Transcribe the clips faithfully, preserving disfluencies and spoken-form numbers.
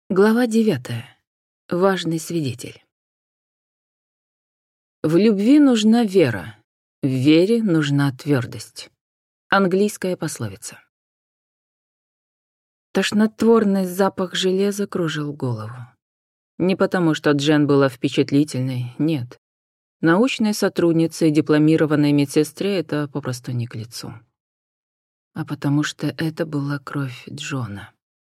Глава девятая. Важный свидетель. В любви нужна вера, в вере нужна твердость. Английская пословица. Тошнотворный запах железа кружил голову. Не потому, что Джен была впечатлительной, нет. Научной сотруднице и дипломированной медсестре это попросту не к лицу. А потому что это была кровь Джона.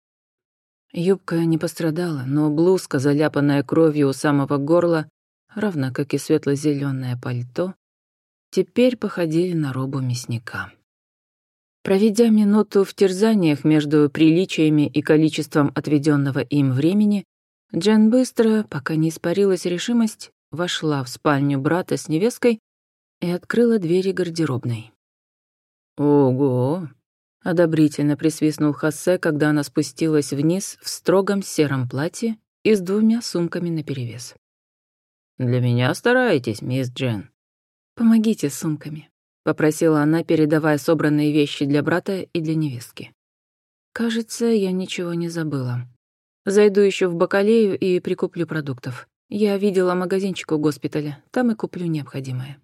Юбка не пострадала, но блузка, заляпанная кровью у самого горла, равно как и светло-зеленое пальто, теперь походили на робу мясника. Проведя минуту в терзаниях между приличиями и количеством отведенного им времени, Джен быстро, пока не испарилась решимость, вошла в спальню брата с невесткой и открыла двери гардеробной. «Ого!» — одобрительно присвистнул Хосе, когда она спустилась вниз в строгом сером платье и с двумя сумками наперевес. «Для меня стараетесь, мисс Джен?» «Помогите с сумками», — попросила она, передавая собранные вещи для брата и для невестки. «Кажется, я ничего не забыла. Зайду еще в бакалею и прикуплю продуктов. Я видела магазинчик у госпиталя, там и куплю необходимое».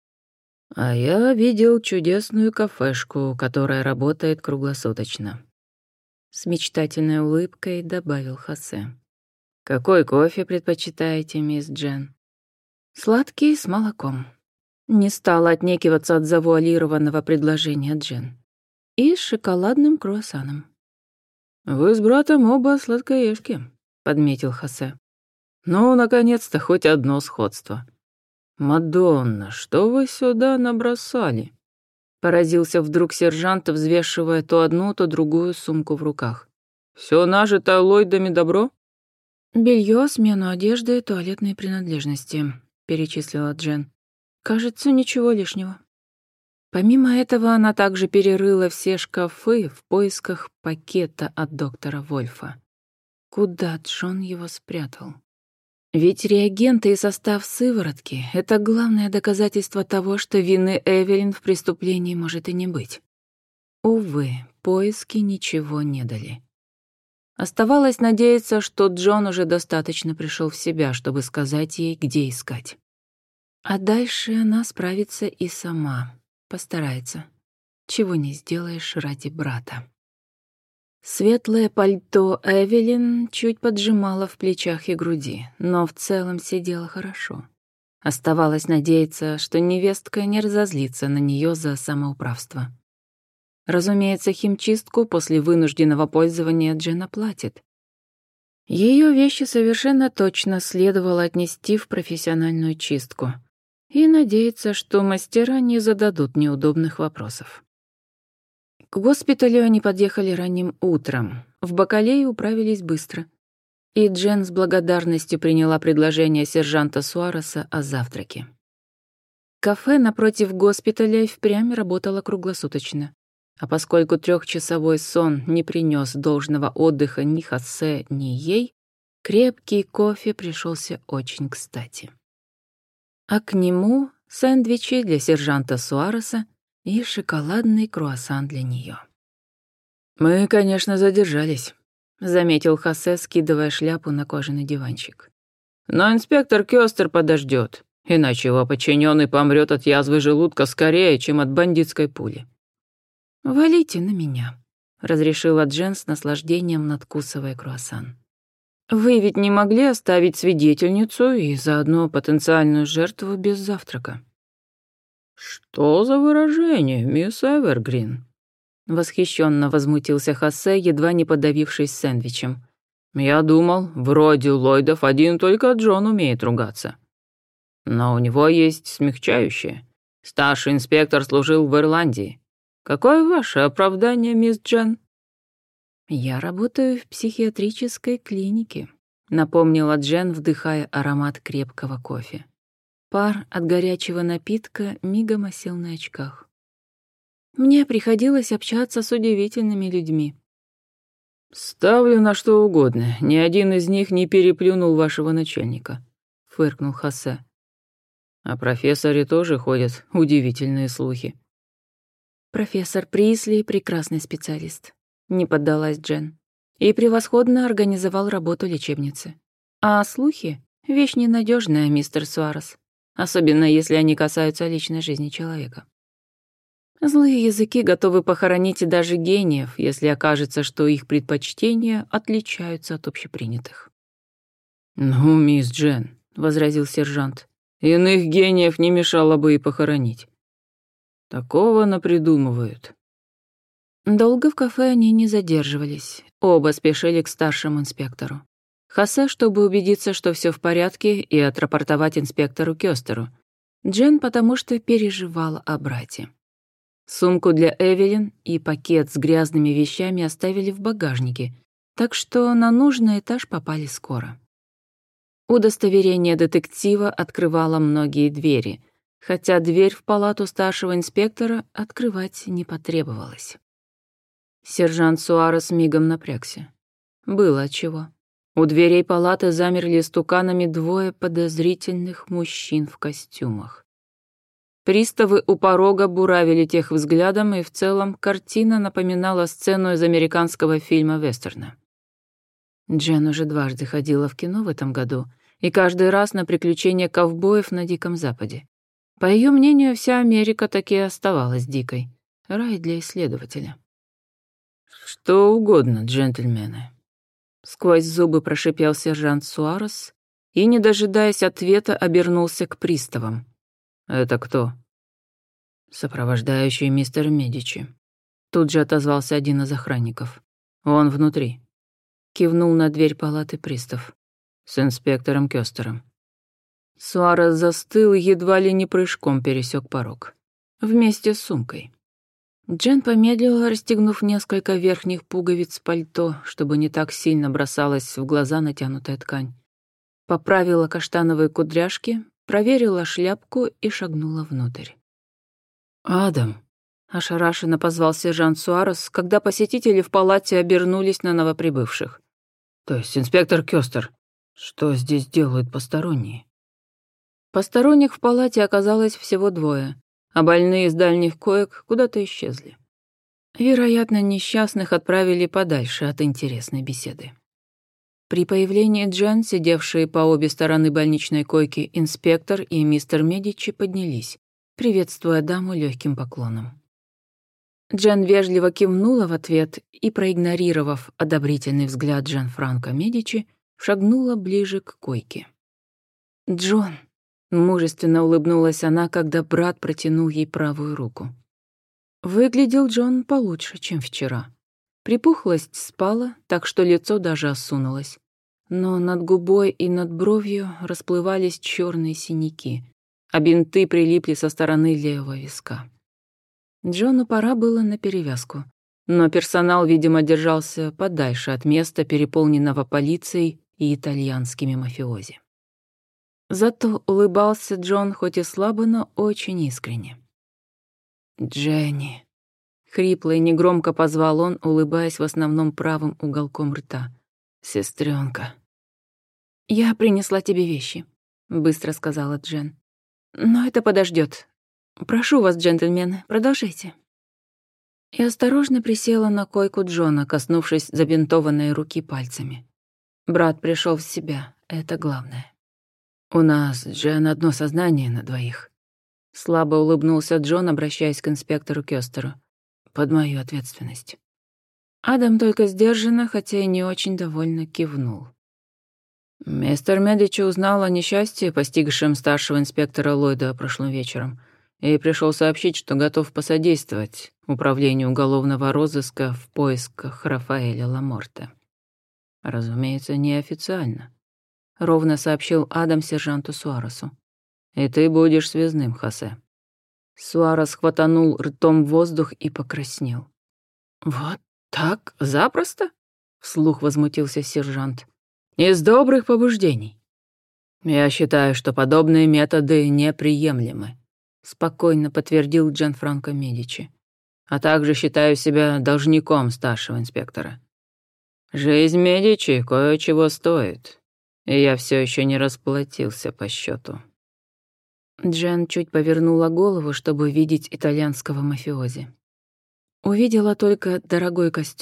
«А я видел чудесную кафешку, которая работает круглосуточно», — с мечтательной улыбкой добавил Хосе. «Какой кофе предпочитаете, мисс Джен?» «Сладкий с молоком». Не стала отнекиваться от завуалированного предложения Джен. «И с шоколадным круассаном». «Вы с братом оба сладкоежки», — подметил Хосе. «Ну, наконец-то, хоть одно сходство». «Мадонна, что вы сюда набросали?» Поразился вдруг сержант, взвешивая то одну, то другую сумку в руках. «Всё нажито Ллойдами добро?» «Белье, смену одежды, туалетные принадлежности», — перечислила Джен. «Кажется, ничего лишнего». Помимо этого, она также перерыла все шкафы в поисках пакета от доктора Вольфа. Куда Джон его спрятал? Ведь реагенты и состав сыворотки — это главное доказательство того, что вины Эвелин в преступлении может и не быть. Увы, поиски ничего не дали. Оставалось надеяться, что Джон уже достаточно пришел в себя, чтобы сказать ей, где искать. А дальше она справится и сама, постарается. Чего не сделаешь ради брата. Светлое пальто Эвелин чуть поджимало в плечах и груди, но в целом сидело хорошо. Оставалось надеяться, что невестка не разозлится на нее за самоуправство. Разумеется, химчистку после вынужденного пользования Джен оплатит. Ее вещи совершенно точно следовало отнести в профессиональную чистку и надеяться, что мастера не зададут неудобных вопросов. К госпиталю они подъехали ранним утром. В бакалее управились быстро. И Джен с благодарностью приняла предложение сержанта Суареса о завтраке. Кафе напротив госпиталя впрямь работало круглосуточно. А поскольку трехчасовой сон не принес должного отдыха ни Хосе, ни ей, крепкий кофе пришелся очень кстати. А к нему сэндвичи для сержанта Суареса и шоколадный круассан для нее. «Мы, конечно, задержались», — заметил Хосе, скидывая шляпу на кожаный диванчик. «Но инспектор Кёстер подождет, иначе его подчиненный помрет от язвы желудка скорее, чем от бандитской пули». «Валите на меня», — разрешила Джен с наслаждением, надкусывая круассан. «Вы ведь не могли оставить свидетельницу и заодно потенциальную жертву без завтрака?» «Что за выражение, мисс Эвергрин?» Восхищенно возмутился Хосе, едва не подавившись сэндвичем. «Я думал, вроде Ллойдов один только Джон умеет ругаться. Но у него есть смягчающее. Старший инспектор служил в Ирландии. Какое ваше оправдание, мисс Джен?» «Я работаю в психиатрической клинике», — напомнила Джен, вдыхая аромат крепкого кофе. Пар от горячего напитка мигом осел на очках. Мне приходилось общаться с удивительными людьми. «Ставлю на что угодно. Ни один из них не переплюнул вашего начальника», — фыркнул Хосе. «О профессоре тоже ходят удивительные слухи». «Профессор Присли — прекрасный специалист», — не поддалась Джен. и превосходно организовал работу лечебницы. А слухи — вещь ненадежная, мистер Суарес, особенно если они касаются личной жизни человека. Злые языки готовы похоронить даже гениев, если окажется, что их предпочтения отличаются от общепринятых. «Ну, мисс Джен», — возразил сержант, — «иных гениев не мешало бы и похоронить. Такого напридумывают». Долго в кафе они не задерживались, оба спешили к старшему инспектору. Хосе, чтобы убедиться, что все в порядке, и отрапортовать инспектору Кёстеру. Джен, потому что переживала о брате. Сумку для Эвелин и пакет с грязными вещами оставили в багажнике, так что на нужный этаж попали скоро. Удостоверение детектива открывало многие двери, хотя дверь в палату старшего инспектора открывать не потребовалось. Сержант Суарес мигом напрягся. Было отчего. У дверей палаты замерли стуканами двое подозрительных мужчин в костюмах. Приставы у порога буравили тех взглядом, и в целом картина напоминала сцену из американского фильма вестерна. Джен уже дважды ходила в кино в этом году, и каждый раз на приключения ковбоев на Диком Западе. По ее мнению, вся Америка таки оставалась дикой. Рай для исследователя. «Что угодно, джентльмены», — сквозь зубы прошипел сержант Суарес и, не дожидаясь ответа, обернулся к приставам. «Это кто?» «Сопровождающий мистер Медичи». Тут же отозвался один из охранников. «Он внутри». Кивнул на дверь палаты пристав. «С инспектором Кёстером». Суарес застыл и едва ли не прыжком пересек порог. Вместе с сумкой. Джен помедлила, расстегнув несколько верхних пуговиц пальто, чтобы не так сильно бросалась в глаза натянутая ткань. Поправила каштановые кудряшки, проверила шляпку и шагнула внутрь. «Адам!» — ошарашенно позвал сержант Суарес, когда посетители в палате обернулись на новоприбывших. «То есть инспектор Кёстер, что здесь делают посторонние?» Посторонних в палате оказалось всего двое, а больные из дальних коек куда-то исчезли. Вероятно, несчастных отправили подальше от интересной беседы. При появлении Джен, сидевшие по обе стороны больничной койки, инспектор и мистер Медичи поднялись, приветствуя даму легким поклоном. Джен вежливо кивнула в ответ и, проигнорировав одобрительный взгляд Джанфранко Медичи, шагнула ближе к койке. «Джон», — мужественно улыбнулась она, когда брат протянул ей правую руку. Выглядел Джон получше, чем вчера. Припухлость спала, так что лицо даже осунулось. Но над губой и над бровью расплывались черные синяки, а бинты прилипли со стороны левого виска. Джону пора было на перевязку, но персонал, видимо, держался подальше от места, переполненного полицией и итальянскими мафиози. Зато улыбался Джон хоть и слабо, но очень искренне. «Дженни», — хрипло и негромко позвал он, улыбаясь в основном правым уголком рта. «Сестренка». «Я принесла тебе вещи», — быстро сказала Джен. «Но это подождет. Прошу вас, джентльмены, продолжайте». И осторожно присела на койку Джона, коснувшись забинтованной руки пальцами. Брат пришел в себя, это главное. «У нас, Джен, одно сознание на двоих». Слабо улыбнулся Джон, обращаясь к инспектору Кёстеру. «Под мою ответственность». Адам только сдержанно, хотя и не очень довольно кивнул. Мистер Медичи узнал о несчастье, постигшем старшего инспектора Ллойда прошлым вечером, и пришел сообщить, что готов посодействовать управлению уголовного розыска в поисках Рафаэля Ламорте. Разумеется, неофициально, — ровно сообщил Адам сержанту Суаресу. «И ты будешь связным, Хосе». Суарес хватанул ртом воздух и покраснел. «Вот так? Запросто?» — вслух возмутился сержант. «Из добрых побуждений. Я считаю, что подобные методы неприемлемы», — спокойно подтвердил Джанфранко Медичи. «А также считаю себя должником старшего инспектора. Жизнь Медичи кое-чего стоит, и я все еще не расплатился по счету». Джен чуть повернула голову, чтобы видеть итальянского мафиози. Увидела только дорогой костюм,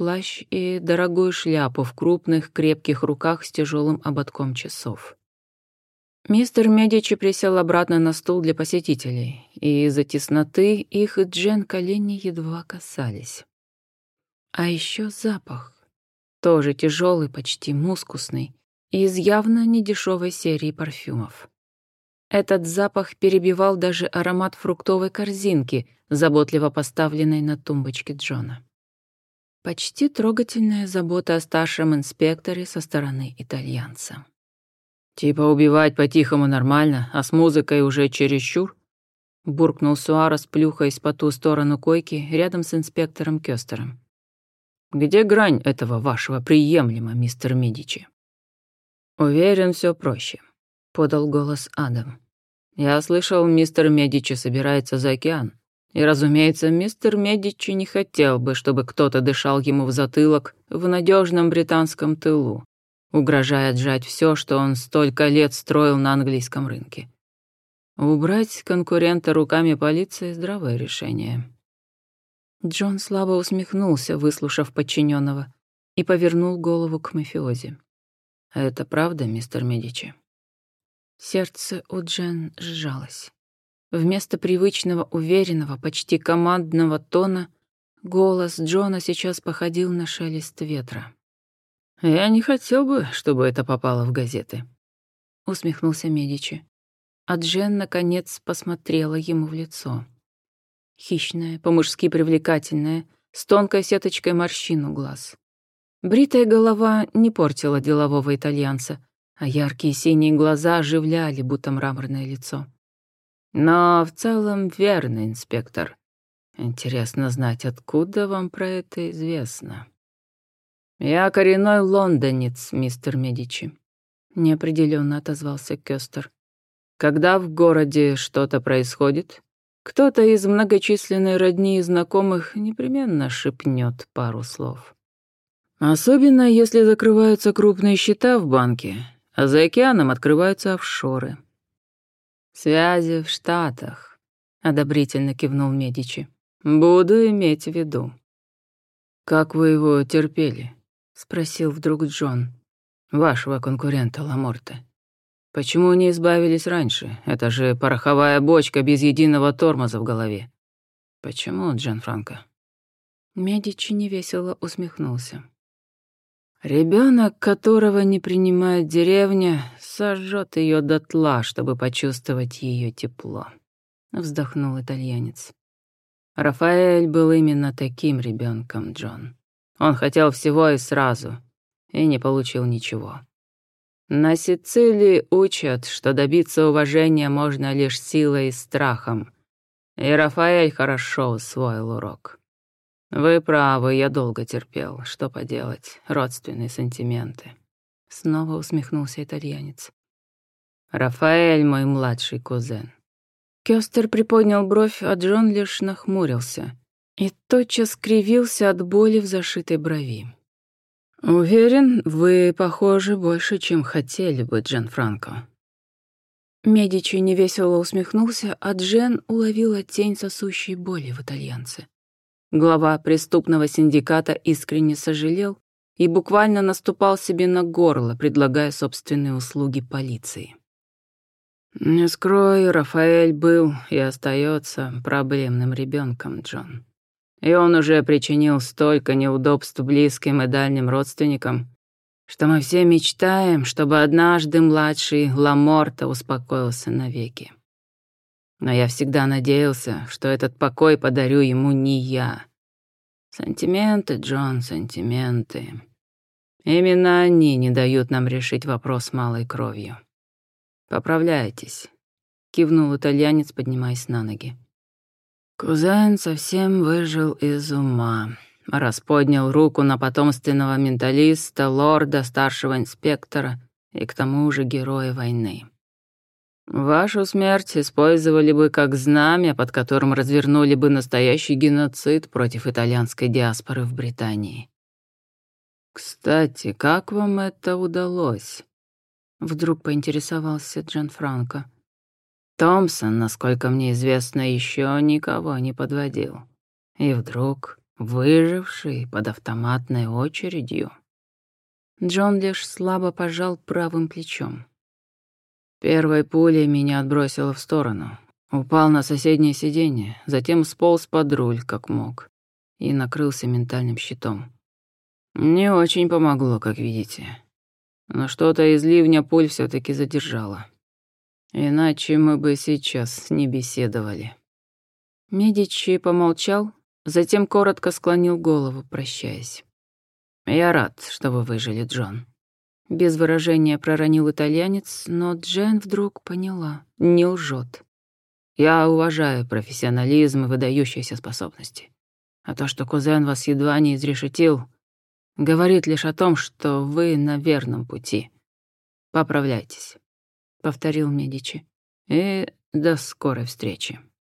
плащ и дорогую шляпу в крупных крепких руках с тяжелым ободком часов. Мистер Медичи присел обратно на стул для посетителей, и из-за тесноты их и Джен колени едва касались. А еще запах. Тоже тяжелый, почти мускусный, и из явно недешевой серии парфюмов. Этот запах перебивал даже аромат фруктовой корзинки, заботливо поставленной на тумбочке Джона. Почти трогательная забота о старшем инспекторе со стороны итальянца. «Типа убивать по-тихому нормально, а с музыкой уже чересчур?» — буркнул Суарес, плюхаясь по ту сторону койки рядом с инспектором Кёстером. «Где грань этого вашего приемлемо, мистер Медичи?» «Уверен, все проще», — подал голос Адам. «Я слышал, мистер Медичи собирается за океан. И, разумеется, мистер Медичи не хотел бы, чтобы кто-то дышал ему в затылок в надежном британском тылу, угрожая отжать все, что он столько лет строил на английском рынке. Убрать конкурента руками полиции — здравое решение». Джон слабо усмехнулся, выслушав подчиненного, и повернул голову к мафиози. «Это правда, мистер Медичи?» Сердце у Джен сжалось. Вместо привычного, уверенного, почти командного тона голос Джона сейчас походил на шелест ветра. «Я не хотел бы, чтобы это попало в газеты», — усмехнулся Медичи. А Джен, наконец, посмотрела ему в лицо. Хищная, по-мужски привлекательная, с тонкой сеточкой морщин у глаз. Бритая голова не портила делового итальянца, а яркие синие глаза оживляли, будто мраморное лицо. «Но в целом верно, инспектор. Интересно знать, откуда вам про это известно?» «Я коренной лондонец, мистер Медичи», — неопределенно отозвался Кёстер. «Когда в городе что-то происходит, кто-то из многочисленной родни и знакомых непременно шепнет пару слов. Особенно, если закрываются крупные счета в банке, а за океаном открываются офшоры». «Связи в Штатах», — одобрительно кивнул Медичи. «Буду иметь в виду». «Как вы его терпели?» — спросил вдруг Джон. «Вашего конкурента Ламорте. Почему не избавились раньше? Это же пороховая бочка без единого тормоза в голове. Почему, Джанфранко?» Медичи невесело усмехнулся. «Ребенок, которого не принимает деревня, сожжет ее дотла, чтобы почувствовать ее тепло», — вздохнул итальянец. «Рафаэль был именно таким ребенком, Джон. Он хотел всего и сразу, и не получил ничего. На Сицилии учат, что добиться уважения можно лишь силой и страхом, и Рафаэль хорошо усвоил урок. Вы правы, я долго терпел. Что поделать, родственные сантименты». Снова усмехнулся итальянец. «Рафаэль мой младший кузен». Кёстер приподнял бровь, а Джон лишь нахмурился и тотчас скривился от боли в зашитой брови. «Уверен, вы похожи больше, чем хотели бы, Джанфранко». Медичи невесело усмехнулся, а Джен уловила тень сосущей боли в итальянце. Глава преступного синдиката искренне сожалел и буквально наступал себе на горло, предлагая собственные услуги полиции. «Не скрою, Рафаэль был и остается проблемным ребенком, Джон. И он уже причинил столько неудобств близким и дальним родственникам, что мы все мечтаем, чтобы однажды младший Ламорте успокоился навеки. Но я всегда надеялся, что этот покой подарю ему не я. Сантименты, Джон, сантименты. Именно они не дают нам решить вопрос малой кровью. Поправляйтесь», — кивнул итальянец, поднимаясь на ноги. «Кузен совсем выжил из ума, раз поднял руку на потомственного менталиста, лорда, старшего инспектора и к тому же героя войны. Вашу смерть использовали бы как знамя, под которым развернули бы настоящий геноцид против итальянской диаспоры в Британии. Кстати, как вам это удалось?» Вдруг поинтересовался Джанфранко. «Томпсон, насколько мне известно, еще никого не подводил. И вдруг выживший под автоматной очередью». Джон лишь слабо пожал правым плечом. Первой пулей меня отбросило в сторону. Упал на соседнее сиденье, затем сполз под руль, как мог, и накрылся ментальным щитом. Не очень помогло, как видите. Но что-то из ливня пуль все-таки задержало. Иначе мы бы сейчас не беседовали. Медичи помолчал, затем коротко склонил голову, прощаясь. «Я рад, что вы выжили, Джон». Без выражения проронил итальянец, но Джен вдруг поняла, не лжет. «Я уважаю профессионализм и выдающиеся способности. А то, что кузен вас едва не изрешетил, говорит лишь о том, что вы на верном пути. Поправляйтесь», — повторил Медичи. «И до скорой встречи».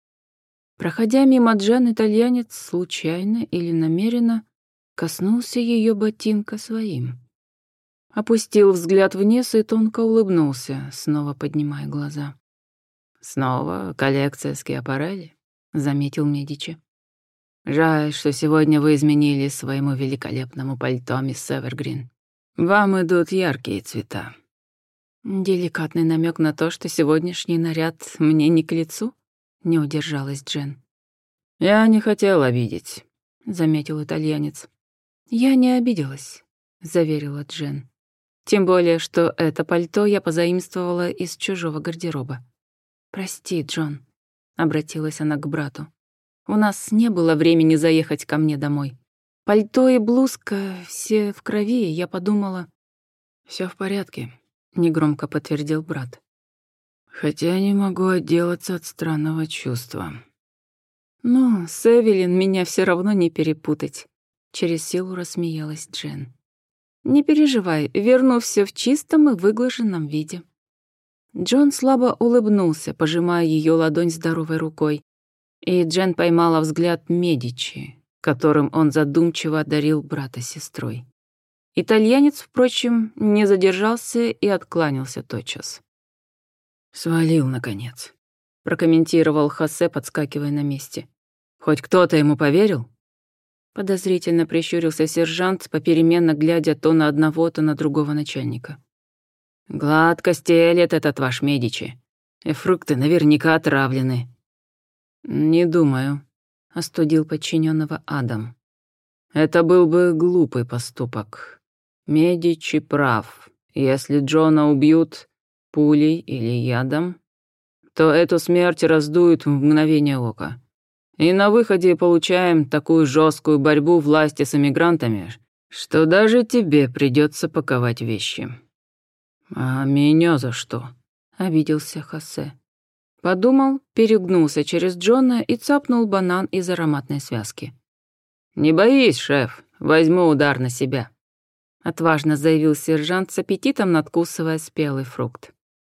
Проходя мимо Джен, итальянец случайно или намеренно коснулся ее ботинка своим. Опустил взгляд вниз и тонко улыбнулся, снова поднимая глаза. «Снова коллекция Скиапарелли», — заметил Медичи. «Жаль, что сегодня вы изменили своему великолепному пальто, мисс Эвергрин. Вам идут яркие цвета». Деликатный намек на то, что сегодняшний наряд мне не к лицу, не удержалась Джен. «Я не хотел обидеть», — заметил итальянец. «Я не обиделась», — заверила Джен. «Тем более, что это пальто я позаимствовала из чужого гардероба». «Прости, Джон», — обратилась она к брату. «У нас не было времени заехать ко мне домой. Пальто и блузка все в крови, и я подумала...» «Всё в порядке», — негромко подтвердил брат. «Хотя не могу отделаться от странного чувства». «Ну, с Эвелин меня все равно не перепутать», — через силу рассмеялась Джен. «Не переживай, верну все в чистом и выглаженном виде». Джон слабо улыбнулся, пожимая ее ладонь здоровой рукой, и Джен поймала взгляд Медичи, которым он задумчиво одарил брата с сестрой. Итальянец, впрочем, не задержался и откланялся тотчас. «Свалил, наконец», — прокомментировал Хосе, подскакивая на месте. «Хоть кто-то ему поверил?» Подозрительно прищурился сержант, попеременно глядя то на одного, то на другого начальника. «Гладко стелет этот ваш Медичи. И фрукты наверняка отравлены». «Не думаю», — остудил подчиненного Адам. «Это был бы глупый поступок. Медичи прав. Если Джона убьют пулей или ядом, то эту смерть раздуют в мгновение ока. И на выходе получаем такую жесткую борьбу власти с эмигрантами, что даже тебе придется паковать вещи». «А меня за что?» — обиделся Хосе. Подумал, перегнулся через Джона и цапнул банан из ароматной связки. «Не боись, шеф, возьму удар на себя», — отважно заявил сержант с аппетитом, надкусывая спелый фрукт.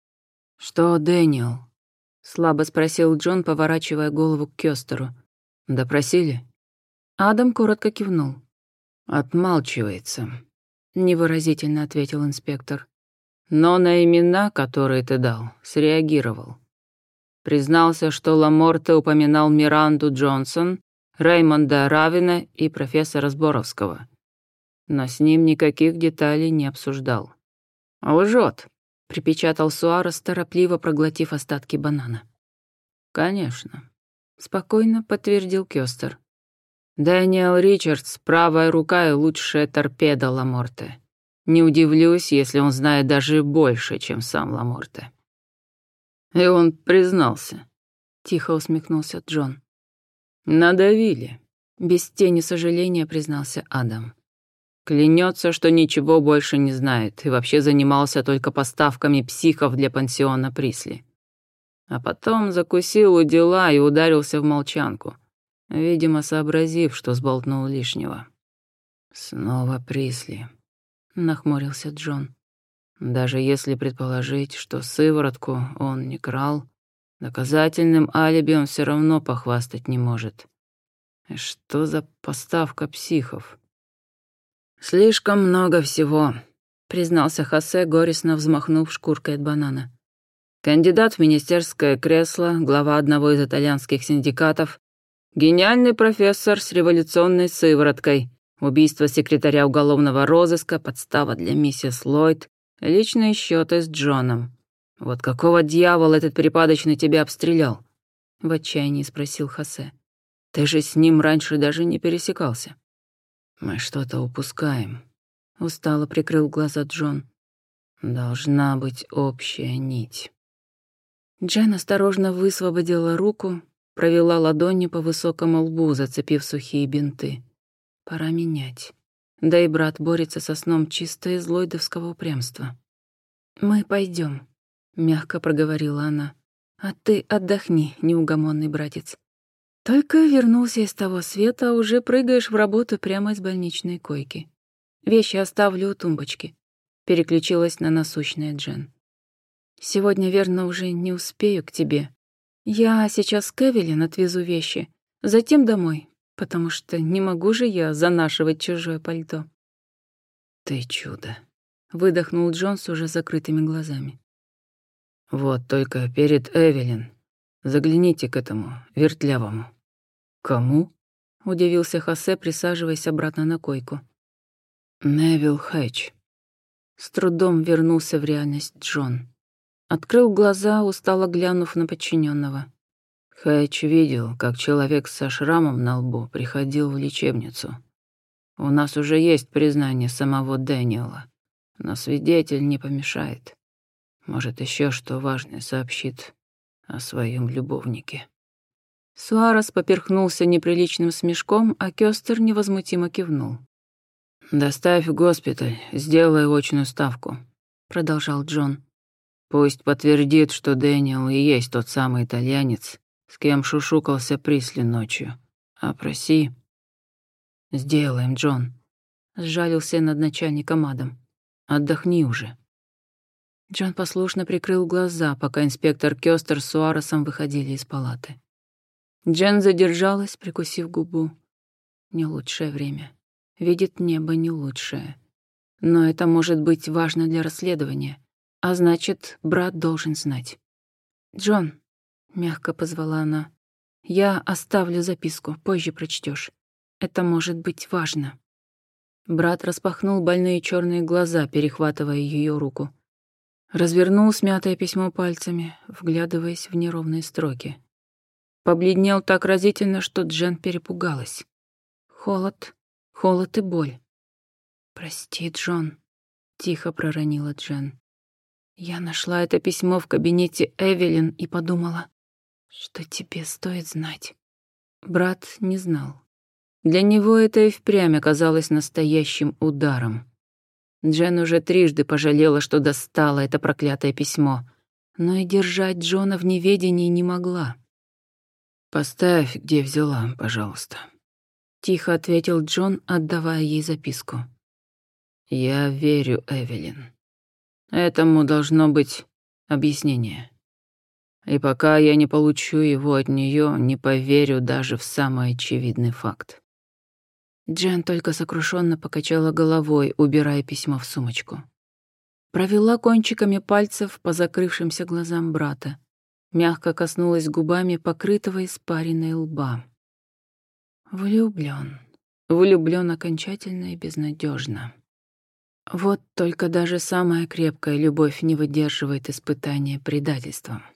«Что, Дэниел?» — слабо спросил Джон, поворачивая голову к Кёстеру. «Допросили?» Адам коротко кивнул. «Отмалчивается», — невыразительно ответил инспектор. «Но на имена, которые ты дал, среагировал. Признался, что Ламорте упоминал Миранду Джонсон, Реймонда Равина и профессора Сборовского. Но с ним никаких деталей не обсуждал». «Лжет», — припечатал Суарес, торопливо проглотив остатки банана. «Конечно», — спокойно подтвердил Кёстер. «Дэниел Ричардс — правая рука и лучшая торпеда Ламорте. Не удивлюсь, если он знает даже больше, чем сам Ламорте». «И он признался», — тихо усмехнулся Джон. «Надавили», — без тени сожаления признался Адам. «Клянется, что ничего больше не знает и вообще занимался только поставками психов для пансиона Присли. А потом закусил у дела и ударился в молчанку, видимо, сообразив, что сболтнул лишнего». «Снова Присли», — нахмурился Джон. «Даже если предположить, что сыворотку он не крал, доказательным алиби он все равно похвастать не может. Что за поставка психов?» «Слишком много всего», — признался Хосе, горестно взмахнув шкуркой от банана. «Кандидат в министерское кресло, глава одного из итальянских синдикатов, Гениальный профессор с революционной сывороткой. Убийство секретаря уголовного розыска, подстава для миссис Ллойд, личные счеты с Джоном. Вот какого дьявола этот припадочный тебя обстрелял?» В отчаянии спросил Хосе. «Ты же с ним раньше даже не пересекался». «Мы что-то упускаем», — устало прикрыл глаза Джон. «Должна быть общая нить». Джен осторожно высвободила руку, провела ладонью по высокому лбу, зацепив сухие бинты. Пора менять. Да и брат борется со сном чисто из ллойдовского упрямства. «Мы пойдем», — мягко проговорила она. «А ты отдохни, неугомонный братец. Только вернулся из того света, а уже прыгаешь в работу прямо из больничной койки. Вещи оставлю у тумбочки», — переключилась на насущное Джен. «Сегодня, верно, уже не успею к тебе. Я сейчас к Эвелин отвезу вещи, затем домой, потому что не могу же я занашивать чужое пальто». «Ты чудо», — выдохнул Джон с уже закрытыми глазами. «Вот только перед Эвелин загляните к этому вертлявому». «Кому?» — удивился Хосе, присаживаясь обратно на койку. «Невилл Хэтч». С трудом вернулся в реальность Джон. Открыл глаза, устало глянув на подчиненного. Хэтч видел, как человек со шрамом на лбу приходил в лечебницу. У нас уже есть признание самого Дэниела, но свидетель не помешает. Может, еще что важное сообщит о своем любовнике». Суарес поперхнулся неприличным смешком, а Кёстер невозмутимо кивнул. «Доставь в госпиталь, сделай очную ставку», — продолжал Джон. «Пусть подтвердит, что Дэниел и есть тот самый итальянец, с кем шушукался Присли ночью. Опроси». «Сделаем, Джон», — сжалился над начальником Адам. «Отдохни уже». Джон послушно прикрыл глаза, пока инспектор Кёстер с Суаресом выходили из палаты. Джен задержалась, прикусив губу. Не лучшее время. Видит небо не лучшее. Но это может быть важно для расследования. А значит, брат должен знать. «Джон», — мягко позвала она, — «я оставлю записку, позже прочтешь. Это может быть важно». Брат распахнул больные черные глаза, перехватывая ее руку. Развернул смятое письмо пальцами, вглядываясь в неровные строки. Побледнел так разительно, что Джен перепугалась. Холод, холод и боль. «Прости, Джон», — тихо проронила Джен. «Я нашла это письмо в кабинете Эвелин и подумала, что тебе стоит знать». Брат не знал. Для него это и впрямь оказалось настоящим ударом. Джен уже трижды пожалела, что достала это проклятое письмо, но и держать Джона в неведении не могла. «Поставь, где взяла, пожалуйста», — тихо ответил Джон, отдавая ей записку. «Я верю Эвелин. Этому должно быть объяснение. И пока я не получу его от нее, не поверю даже в самый очевидный факт». Джен только сокрушенно покачала головой, убирая письмо в сумочку. Провела кончиками пальцев по закрывшимся глазам брата. Мягко коснулась губами покрытого испариной лба. Влюблён. Влюблён окончательно и безнадёжно. Вот только даже самая крепкая любовь не выдерживает испытания предательством.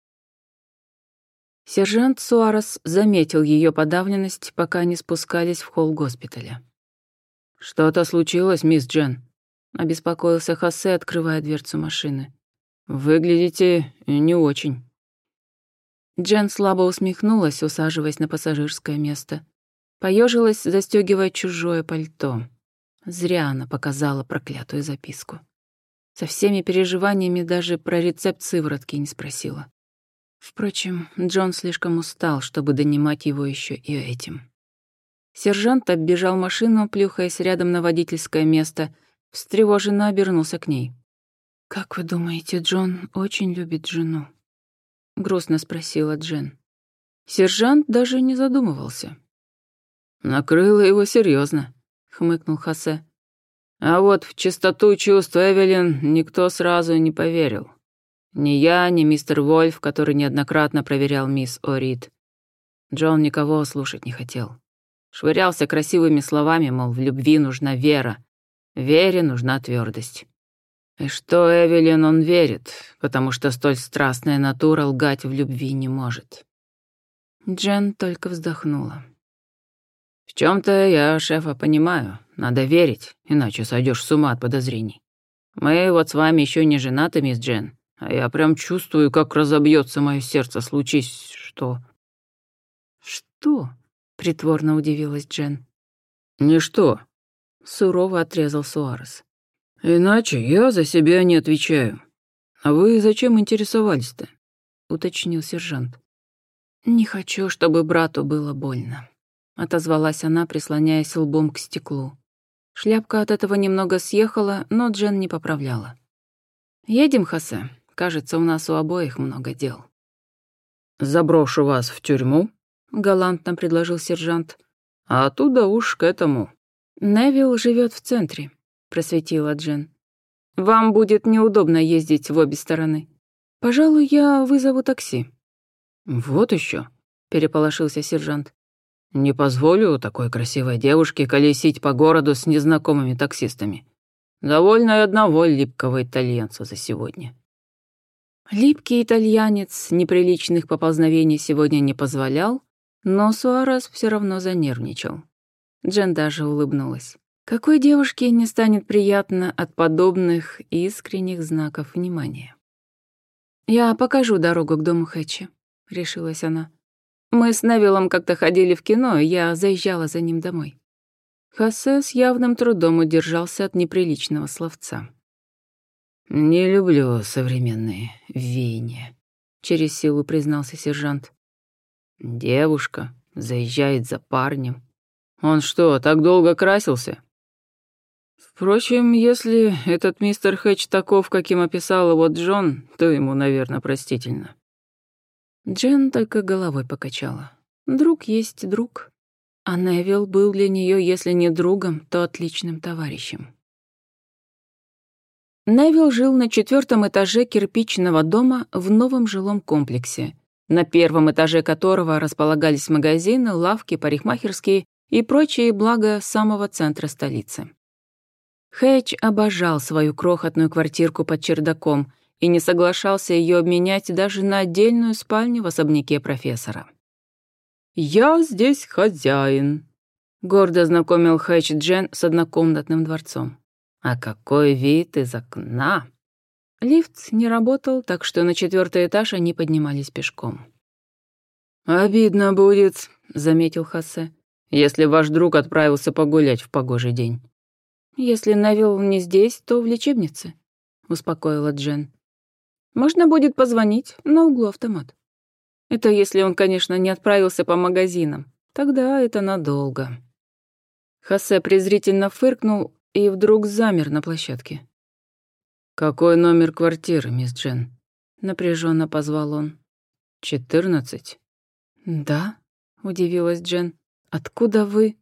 Сержант Суарес заметил её подавленность, пока они спускались в холл госпиталя. «Что-то случилось, мисс Джен?» — обеспокоился Хосе, открывая дверцу машины. «Выглядите не очень». Джен слабо усмехнулась, усаживаясь на пассажирское место. Поёжилась, застёгивая чужое пальто. Зря она показала проклятую записку. Со всеми переживаниями даже про рецепт сыворотки не спросила. Впрочем, Джон слишком устал, чтобы донимать его ещё и этим. Сержант оббежал машину, плюхаясь рядом на водительское место, встревоженно обернулся к ней. «Как вы думаете, Джон очень любит жену?» — грустно спросила Джен. Сержант даже не задумывался. «Накрыло его серьезно», — хмыкнул Хосе. «А вот в чистоту чувств Эвелин никто сразу не поверил. Ни я, ни мистер Вольф, который неоднократно проверял мисс О'Рид. Джон никого слушать не хотел. Швырялся красивыми словами, мол, в любви нужна вера, вере нужна твердость. И что Эвелин он верит, потому что столь страстная натура лгать в любви не может. Джен только вздохнула. В чем-то я шефа понимаю, надо верить, иначе сойдешь с ума от подозрений. Мы вот с вами еще не женаты, мисс Джен, а я прям чувствую, как разобьется мое сердце, случись что... Что? Притворно удивилась Джен. Ничто, сурово отрезал Суарес. Иначе я за себя не отвечаю. А вы зачем интересовались-то? Уточнил сержант. Не хочу, чтобы брату было больно. Отозвалась она, прислоняясь лбом к стеклу. Шляпка от этого немного съехала, но Джен не поправляла. «Едем, Хосе? Кажется, у нас у обоих много дел». «Заброшу вас в тюрьму», — галантно предложил сержант. «А оттуда уж к этому». «Невилл живет в центре», — просветила Джен. «Вам будет неудобно ездить в обе стороны. Пожалуй, я вызову такси». «Вот еще», — переполошился сержант. «Не позволю такой красивой девушке колесить по городу с незнакомыми таксистами. Довольно и одного липкого итальянца за сегодня». Липкий итальянец неприличных поползновений сегодня не позволял, но Суарес все равно занервничал. Джен даже улыбнулась. Какой девушке не станет приятно от подобных искренних знаков внимания? «Я покажу дорогу к дому Хэтча», — решилась она. «Мы с Невиллом как-то ходили в кино, и я заезжала за ним домой». Хосе с явным трудом удержался от неприличного словца. «Не люблю современные веяния», — через силу признался сержант. «Девушка заезжает за парнем. Он что, так долго красился?» «Впрочем, если этот мистер Хэтч таков, каким описал его Джон, то ему, наверное, простительно». Джен только головой покачала. Друг есть друг. А Невилл был для нее, если не другом, то отличным товарищем. Невилл жил на четвертом этаже кирпичного дома в новом жилом комплексе, на первом этаже которого располагались магазины, лавки, парикмахерские и прочие блага самого центра столицы. Хэтч обожал свою крохотную квартирку под чердаком и не соглашался ее обменять даже на отдельную спальню в особняке профессора. «Я здесь хозяин», — гордо знакомил Хэтч Джен с однокомнатным дворцом. «А какой вид из окна!» Лифт не работал, так что на четвертый этаж они поднимались пешком. «Обидно будет», — заметил Хосе, «если ваш друг отправился погулять в погожий день». «Если Невилл не здесь, то в лечебнице», — успокоила Джен. «Можно будет позвонить, на углу автомат. Это если он, конечно, не отправился по магазинам. Тогда это надолго». Хосе презрительно фыркнул и вдруг замер на площадке. «Какой номер квартиры, мисс Джен?» — напряженно позвал он. «Четырнадцать?» «Да», — удивилась Джен. «Откуда вы?»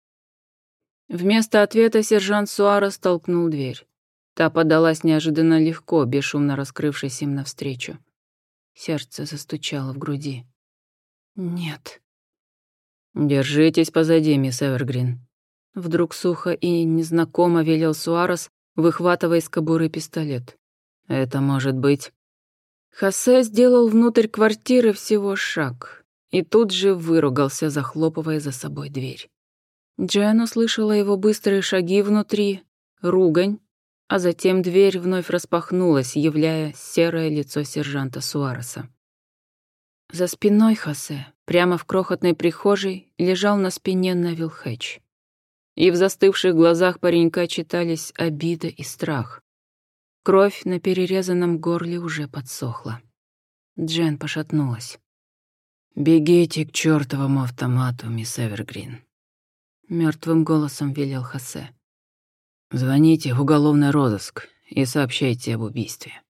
Вместо ответа сержант Суарес толкнул дверь. Та подалась неожиданно легко, бесшумно раскрывшись им навстречу. Сердце застучало в груди. «Нет». «Держитесь позади, мисс Эвергрин». Вдруг сухо и незнакомо велел Суарес, выхватывая из кобуры пистолет. «Это может быть...» Хосе сделал внутрь квартиры всего шаг и тут же выругался, захлопывая за собой дверь. Джен услышала его быстрые шаги внутри, ругань, а затем дверь вновь распахнулась, являя серое лицо сержанта Суареса. За спиной Хосе, прямо в крохотной прихожей, лежал на спине Невилл Хэтч. И в застывших глазах паренька читались обида и страх. Кровь на перерезанном горле уже подсохла. Джен пошатнулась. «Бегите к чертовому автомату, мисс Эвергрин», — мертвым голосом велел Хосе. «Звоните в уголовный розыск и сообщайте об убийстве».